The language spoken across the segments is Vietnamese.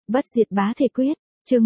Bất diệt bá thể quyết, chương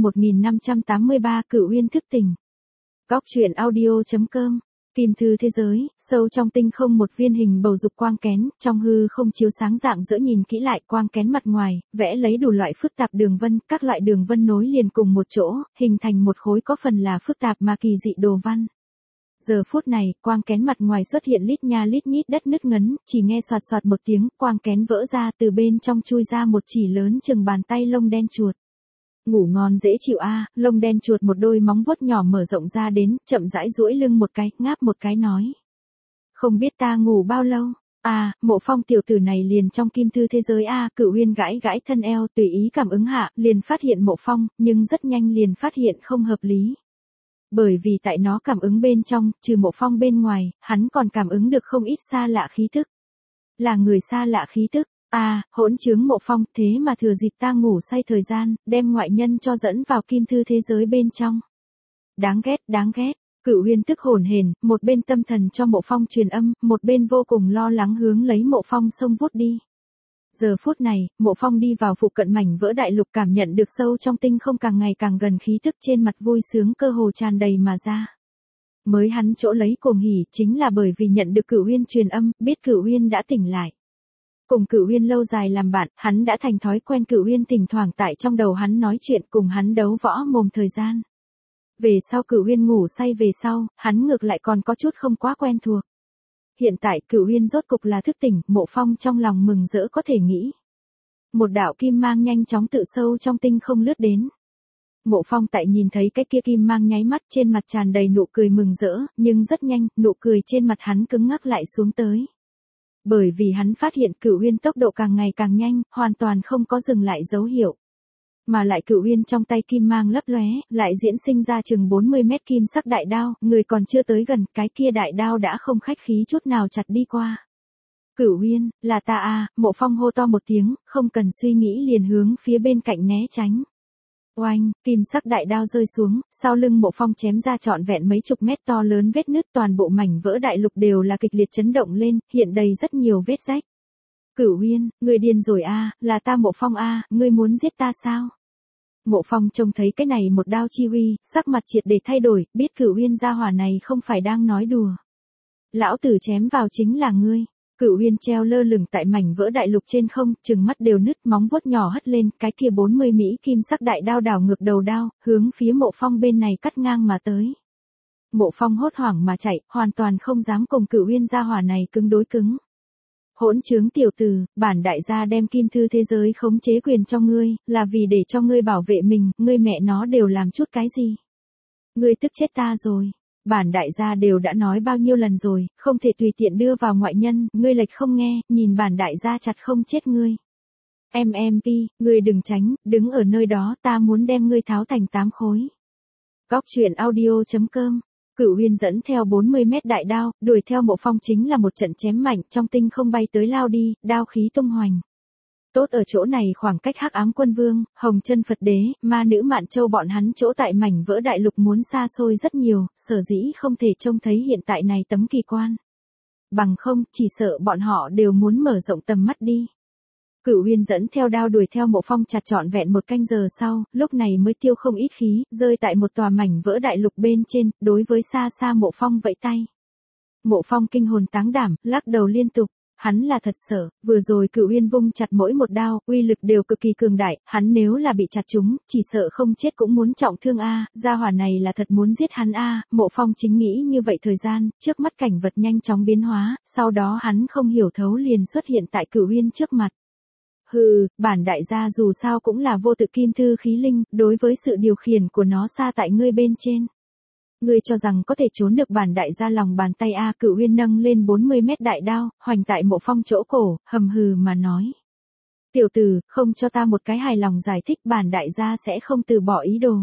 1583 Cửu Uyên thức tỉnh. Góc truyện audio.com. Kim thư thế giới, sâu trong tinh không một viên hình bầu dục quang kén, trong hư không chiếu sáng rạng rỡ, nhìn kỹ lại quang kén mặt ngoài, vẽ lấy đủ loại phức tạp đường vân, các loại đường vân nối liền cùng một chỗ, hình thành một khối có phần là phức tạp mà kỳ dị đồ văn. Giờ phút này, quang kén mặt ngoài xuất hiện lít nha lít nhít đất nứt ngấn, chỉ nghe xoạt xoạt một tiếng, quang kén vỡ ra, từ bên trong chui ra một chỉ lớn chừng bàn tay lông đen chuột. Ngủ ngon dễ chịu a, lông đen chuột một đôi móng vuốt nhỏ mở rộng ra đến, chậm rãi duỗi lưng một cái, ngáp một cái nói. Không biết ta ngủ bao lâu, Mộ Phong tiểu tử này liền trong kim thư thế giới Cửu Uyên gãi gãi thân eo, tùy ý cảm ứng hạ, liền phát hiện Mộ Phong, nhưng rất nhanh liền phát hiện không hợp lý. Bởi vì tại nó cảm ứng bên trong, trừ Mộ Phong bên ngoài, hắn còn cảm ứng được không ít xa lạ khí tức. Là người xa lạ khí tức. Hỗn trướng Mộ Phong, thế mà thừa dịp ta ngủ say thời gian, đem ngoại nhân cho dẫn vào kim thư thế giới bên trong. Đáng ghét, đáng ghét. Cửu Uyên tức hổn hển, một bên tâm thần cho Mộ Phong truyền âm, một bên vô cùng lo lắng hướng lấy Mộ Phong xông vút đi. Giờ phút này, Mộ Phong đi vào phụ cận mảnh vỡ đại lục, cảm nhận được sâu trong tinh không càng ngày càng gần khí tức, trên mặt vui sướng cơ hồ tràn đầy mà ra. Mới hắn chỗ lấy cuồng hỉ chính là bởi vì nhận được Cửu Uyên truyền âm, biết Cửu Uyên đã tỉnh lại. Cùng Cửu Uyên lâu dài làm bạn, hắn đã thành thói quen Cửu Uyên thỉnh thoảng tại trong đầu hắn nói chuyện, cùng hắn đấu võ mồm thời gian. Về sau Cửu Uyên ngủ say về sau, hắn ngược lại còn có chút không quá quen thuộc. Hiện tại Cửu Uyên rốt cục là thức tỉnh, Mộ Phong trong lòng mừng rỡ có thể nghĩ. Một đạo kim mang nhanh chóng tự sâu trong tinh không lướt đến. Mộ Phong tại nhìn thấy cái kia kim mang nháy mắt, trên mặt tràn đầy nụ cười mừng rỡ, nhưng rất nhanh, nụ cười trên mặt hắn cứng ngắc lại xuống tới. Bởi vì hắn phát hiện Cửu Uyên tốc độ càng ngày càng nhanh, hoàn toàn không có dừng lại dấu hiệu. Mà lại Cửu Uyên trong tay kim mang lấp lóe, lại diễn sinh ra chừng 40 mét kim sắc đại đao, người còn chưa tới gần, cái kia đại đao đã không khách khí chút nào chặt đi qua. Cửu Uyên, là ta Mộ Phong hô to một tiếng, không cần suy nghĩ liền hướng phía bên cạnh né tránh. Oanh, kim sắc đại đao rơi xuống, sau lưng Mộ Phong chém ra trọn vẹn mấy chục mét to lớn vết nứt, toàn bộ mảnh vỡ đại lục đều là kịch liệt chấn động lên, hiện đầy rất nhiều vết rách. Cửu Uyên, ngươi điên rồi là ta Mộ Phong ngươi muốn giết ta sao? Mộ Phong trông thấy cái này một đao chi uy, sắc mặt triệt để thay đổi, biết Cửu Uyên gia hỏa này không phải đang nói đùa. Lão tử chém vào chính là ngươi. Cửu Uyên treo lơ lửng tại mảnh vỡ đại lục trên không, trừng mắt đều nứt, móng vuốt nhỏ hất lên, cái kia 40 mỹ kim sắc đại đao đảo ngược đầu đao, hướng phía Mộ Phong bên này cắt ngang mà tới. Mộ Phong hốt hoảng mà chạy, hoàn toàn không dám cùng Cửu Uyên gia hỏa này cứng đối cứng. Hỗn trướng tiểu tử, bản đại gia đem kim thư thế giới khống chế quyền cho ngươi, là vì để cho ngươi bảo vệ mình, ngươi mẹ nó đều làm chút cái gì? Ngươi tức chết ta rồi. Bản đại gia đều đã nói bao nhiêu lần rồi, không thể tùy tiện đưa vào ngoại nhân, ngươi lệch không nghe, nhìn bản đại gia chặt không chết ngươi. MMP, ngươi đừng tránh, đứng ở nơi đó, ta muốn đem ngươi tháo thành 8 khối. Góc truyện audio.com. Cửu Uyên dẫn theo 40 mét đại đao, đuổi theo Mộ Phong chính là một trận chém mạnh, trong tinh không bay tới lao đi, đao khí tung hoành. Tốt ở chỗ này khoảng cách Hắc Ám Quân Vương, Hồng Chân Phật Đế, Ma Nữ Mạn Châu bọn hắn chỗ tại mảnh vỡ đại lục muốn xa xôi rất nhiều, sở dĩ không thể trông thấy hiện tại này tấm kỳ quan. Bằng không, chỉ sợ bọn họ đều muốn mở rộng tầm mắt đi. Cửu Uyên dẫn theo đao đuổi theo Mộ Phong chặt trọn vẹn một canh giờ sau, lúc này mới tiêu không ít khí, rơi tại một tòa mảnh vỡ đại lục bên trên, đối với xa xa Mộ Phong vẫy tay. Mộ Phong kinh hồn táng đảm, lắc đầu liên tục. Hắn là thật sợ, vừa rồi Cửu Uyên vung chặt mỗi một đao, uy lực đều cực kỳ cường đại, hắn nếu là bị chặt trúng, chỉ sợ không chết cũng muốn trọng thương gia hỏa này là thật muốn giết hắn Mộ Phong chính nghĩ như vậy thời gian, trước mắt cảnh vật nhanh chóng biến hóa, sau đó hắn không hiểu thấu liền xuất hiện tại Cửu Uyên trước mặt. Hừ, bản đại gia dù sao cũng là vô tự kim thư khí linh, đối với sự điều khiển của nó xa tại ngươi bên trên. Ngươi cho rằng có thể trốn được bản đại gia lòng bàn tay Cửu Uyên nâng lên 40 mét đại đao, hoành tại Mộ Phong chỗ cổ, hầm hừ mà nói. Tiểu tử, không cho ta một cái hài lòng giải thích, bản đại gia sẽ không từ bỏ ý đồ.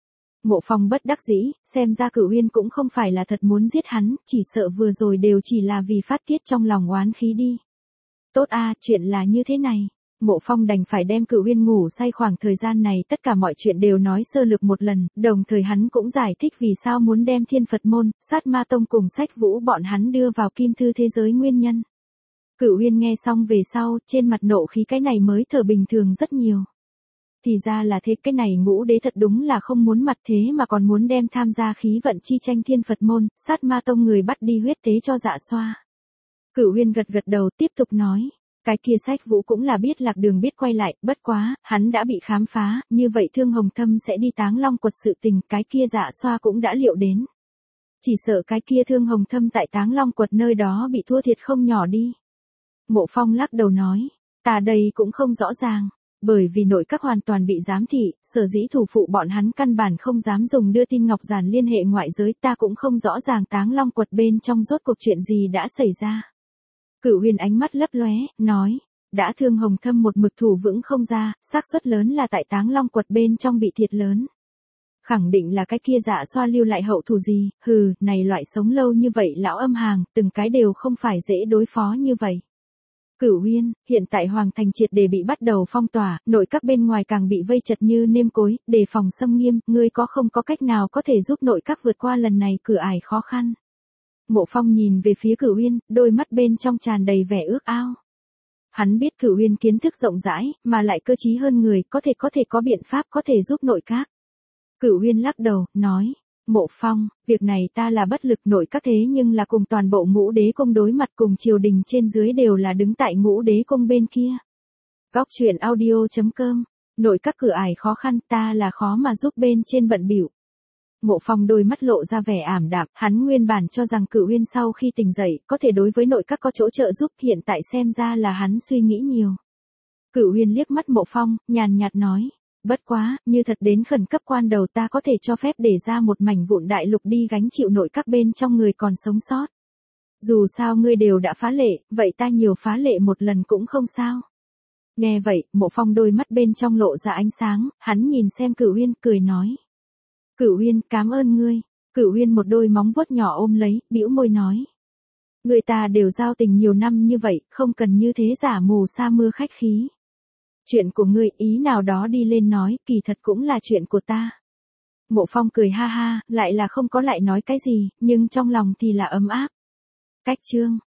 Mộ Phong bất đắc dĩ, xem ra Cửu Uyên cũng không phải là thật muốn giết hắn, chỉ sợ vừa rồi đều chỉ là vì phát tiết trong lòng oán khí đi. Tốt chuyện là như thế này. Mộ Phong đành phải đem Cửu Uyên ngủ say khoảng thời gian này tất cả mọi chuyện đều nói sơ lược một lần, đồng thời hắn cũng giải thích vì sao muốn đem Thiên Phật môn, Sát Ma Tông cùng Sách Vũ bọn hắn đưa vào kim thư thế giới nguyên nhân. Cửu Uyên nghe xong về sau, trên mặt nộ khí cái này mới thở bình thường rất nhiều. Thì ra là thế, cái này Ngũ Đế thật đúng là không muốn mặt thế mà còn muốn đem tham gia khí vận chi tranh thiên Phật môn, sát ma tông người bắt đi huyết tế cho Dạ Xoa. Cửu Uyên gật gật đầu tiếp tục nói. Cái kia Sách Vũ cũng là biết lạc đường biết quay lại, bất quá, hắn đã bị khám phá, như vậy Thương Hồng Thâm sẽ đi Táng Long Quật sự tình, cái kia Dạ Xoa cũng đã liệu đến. Chỉ sợ cái kia Thương Hồng Thâm tại Táng Long Quật nơi đó bị thua thiệt không nhỏ đi. Mộ Phong lắc đầu nói, ta đây cũng không rõ ràng, bởi vì nội các hoàn toàn bị giám thị, sở dĩ thủ phụ bọn hắn căn bản không dám dùng đưa tin ngọc giản liên hệ ngoại giới, ta cũng không rõ ràng Táng Long Quật bên trong rốt cuộc chuyện gì đã xảy ra. Cửu Huyền ánh mắt lấp lóe, nói, đã Thương Hồng Thâm một mực thủ vững không ra, xác suất lớn là tại Táng Long Quật bên trong bị thiệt lớn. Khẳng định là cái kia Dạ Xoa lưu lại hậu thủ gì, này loại sống lâu như vậy lão âm hàng, từng cái đều không phải dễ đối phó như vậy. Cửu Uyên, hiện tại Hoàng Thành triệt để bị bắt đầu phong tỏa, nội các bên ngoài càng bị vây chật như nêm cối, đề phòng xâm nghiêm, ngươi có không có cách nào có thể giúp nội các vượt qua lần này cửa ải khó khăn. Mộ Phong nhìn về phía Cửu Uyên, đôi mắt bên trong tràn đầy vẻ ước ao. Hắn biết Cửu Uyên kiến thức rộng rãi, mà lại cơ trí hơn người, có thể có biện pháp có thể giúp nội các. Cửu Uyên lắc đầu, nói, Mộ Phong, việc này ta là bất lực, nội các thế nhưng là cùng toàn bộ Ngũ Đế cung đối mặt, cùng triều đình trên dưới đều là đứng tại Ngũ Đế cung bên kia. Góc truyện audio.com, nội các cửa ải khó khăn, ta là khó mà giúp bên trên bận bịu. Mộ Phong đôi mắt lộ ra vẻ ảm đạm, hắn nguyên bản cho rằng Cửu Uyên sau khi tỉnh dậy, có thể đối với nội các có chỗ trợ giúp, hiện tại xem ra là hắn suy nghĩ nhiều. Cửu Uyên liếc mắt Mộ Phong, nhàn nhạt nói, bất quá, như thật đến khẩn cấp quan đầu ta có thể cho phép để ra một mảnh vụn đại lục đi gánh chịu nội các bên trong người còn sống sót. Dù sao ngươi đều đã phá lệ, vậy ta nhiều phá lệ một lần cũng không sao. Nghe vậy, Mộ Phong đôi mắt bên trong lộ ra ánh sáng, hắn nhìn xem Cửu Uyên, cười nói. Cửu Uyên, cảm ơn ngươi. Cửu Uyên một đôi móng vuốt nhỏ ôm lấy, bĩu môi nói. Người ta đều giao tình nhiều năm như vậy, không cần như thế giả mù sa mưa khách khí. Chuyện của ngươi ý nào đó đi lên nói, kỳ thật cũng là chuyện của ta. Mộ Phong cười ha ha, lại là không có lại nói cái gì, nhưng trong lòng thì là ấm áp. Cách chương.